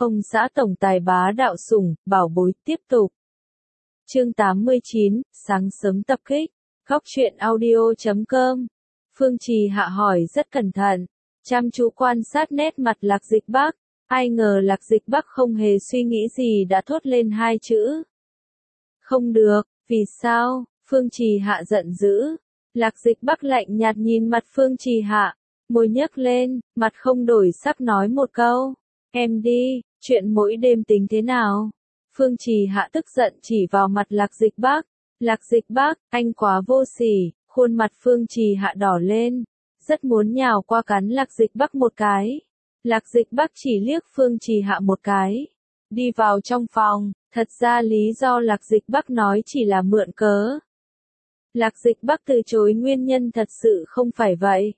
Ông xã tổng tài bá đạo sủng, bảo bối tiếp tục. Chương 89, sáng sớm tập kích. Góc truyện audio.com. Phương Trì Hạ hỏi rất cẩn thận, chăm chú quan sát nét mặt Lạc Dịch Bắc. Ai ngờ Lạc Dịch Bắc không hề suy nghĩ gì đã thốt lên hai chữ. Không được, vì sao? Phương Trì Hạ giận dữ. Lạc Dịch Bắc lạnh nhạt nhìn mặt Phương Trì Hạ, môi nhấc lên, mặt không đổi sắc nói một câu. Em đi, chuyện mỗi đêm tính thế nào? Phương Trì Hạ tức giận chỉ vào mặt Lạc Dịch Bắc. Lạc Dịch Bắc, anh quá vô sỉ. Khuôn mặt Phương Trì Hạ đỏ lên, rất muốn nhào qua cắn Lạc Dịch Bắc một cái. Lạc Dịch Bắc chỉ liếc Phương Trì Hạ một cái, đi vào trong phòng. Thật ra lý do Lạc Dịch Bắc nói chỉ là mượn cớ. Lạc Dịch Bắc từ chối nguyên nhân thật sự không phải vậy.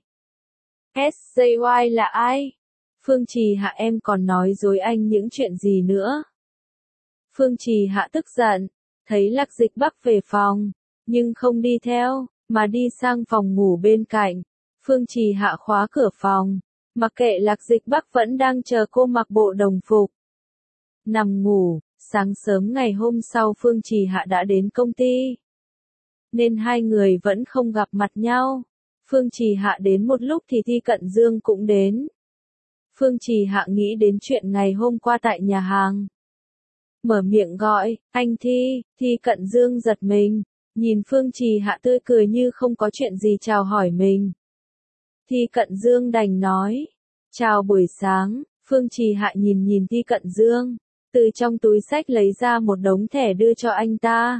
SJY là ai? Phương Trì Hạ, em còn nói dối anh những chuyện gì nữa? Phương Trì Hạ tức giận, thấy Lạc Dịch Bắc về phòng, nhưng không đi theo, mà đi sang phòng ngủ bên cạnh. Phương Trì Hạ khóa cửa phòng, mặc kệ Lạc Dịch Bắc vẫn đang chờ cô mặc bộ đồng phục. Nằm ngủ, sáng sớm ngày hôm sau Phương Trì Hạ đã đến công ty, nên hai người vẫn không gặp mặt nhau. Phương Trì Hạ đến một lúc thì Thi Cận Dương cũng đến. Phương Trì Hạ nghĩ đến chuyện ngày hôm qua tại nhà hàng. Mở miệng gọi, anh Thi. Thi Cận Dương giật mình, nhìn Phương Trì Hạ tươi cười như không có chuyện gì chào hỏi mình. Thi Cận Dương đành nói, chào buổi sáng. Phương Trì Hạ nhìn Thi Cận Dương, từ trong túi xách lấy ra một đống thẻ đưa cho anh ta.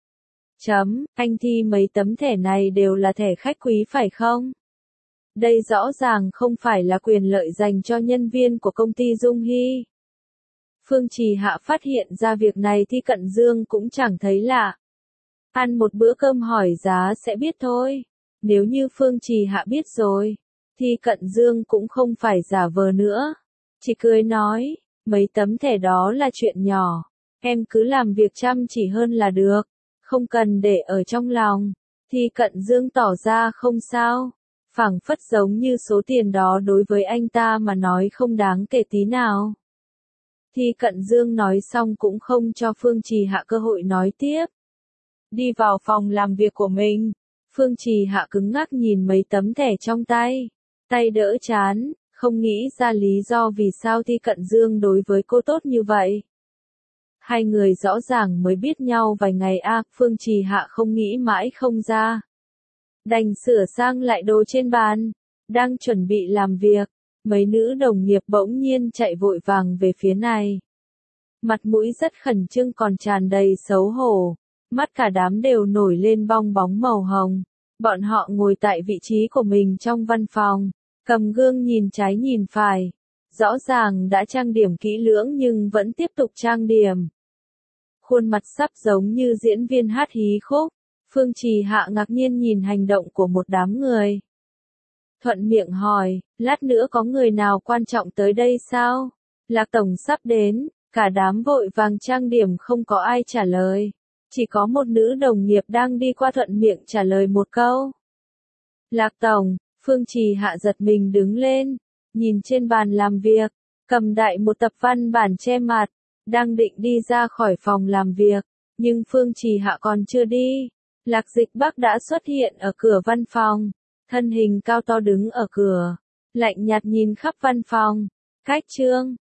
Anh Thi, mấy tấm thẻ này đều là thẻ khách quý phải không? Đây rõ ràng không phải là quyền lợi dành cho nhân viên của công ty Dung Hy. Phương Trì Hạ phát hiện ra việc này Thi Cận Dương cũng chẳng thấy lạ. Ăn một bữa cơm hỏi giá sẽ biết thôi. Nếu như Phương Trì Hạ biết rồi, Thi Cận Dương cũng không phải giả vờ nữa. Chỉ cười nói, mấy tấm thẻ đó là chuyện nhỏ. Em cứ làm việc chăm chỉ hơn là được. Không cần để ở trong lòng. Thi Cận Dương tỏ ra không sao. Phảng phất giống như số tiền đó đối với anh ta mà nói không đáng kể tí nào. Thi Cận Dương nói xong cũng không cho Phương Trì Hạ cơ hội nói tiếp. Đi vào phòng làm việc của mình. Phương Trì Hạ cứng ngắc nhìn mấy tấm thẻ trong tay. Tay đỡ chán, không nghĩ ra lý do vì sao Thi Cận Dương đối với cô tốt như vậy. Hai người rõ ràng mới biết nhau vài ngày Phương Trì Hạ không nghĩ mãi không ra. Đành sửa sang lại đồ trên bàn, đang chuẩn bị làm việc, mấy nữ đồng nghiệp bỗng nhiên chạy vội vàng về phía này. Mặt mũi rất khẩn trương còn tràn đầy xấu hổ, mắt cả đám đều nổi lên bong bóng màu hồng. Bọn họ ngồi tại vị trí của mình trong văn phòng, cầm gương nhìn trái nhìn phải. Rõ ràng đã trang điểm kỹ lưỡng nhưng vẫn tiếp tục trang điểm. Khuôn mặt sắp giống như diễn viên hát hí khúc. Phương Trì Hạ ngạc nhiên nhìn hành động của một đám người. Thuận miệng hỏi, lát nữa có người nào quan trọng tới đây sao? Lạc Tổng sắp đến, cả đám vội vàng trang điểm không có ai trả lời. Chỉ có một nữ đồng nghiệp đang đi qua thuận miệng trả lời một câu. Lạc Tổng. Phương Trì Hạ giật mình đứng lên, nhìn trên bàn làm việc, cầm đại một tập văn bản che mặt, đang định đi ra khỏi phòng làm việc, nhưng Phương Trì Hạ còn chưa đi. Lạc Dịch Bắc đã xuất hiện ở cửa văn phòng, thân hình cao to đứng ở cửa, lạnh nhạt nhìn khắp văn phòng. Cách chương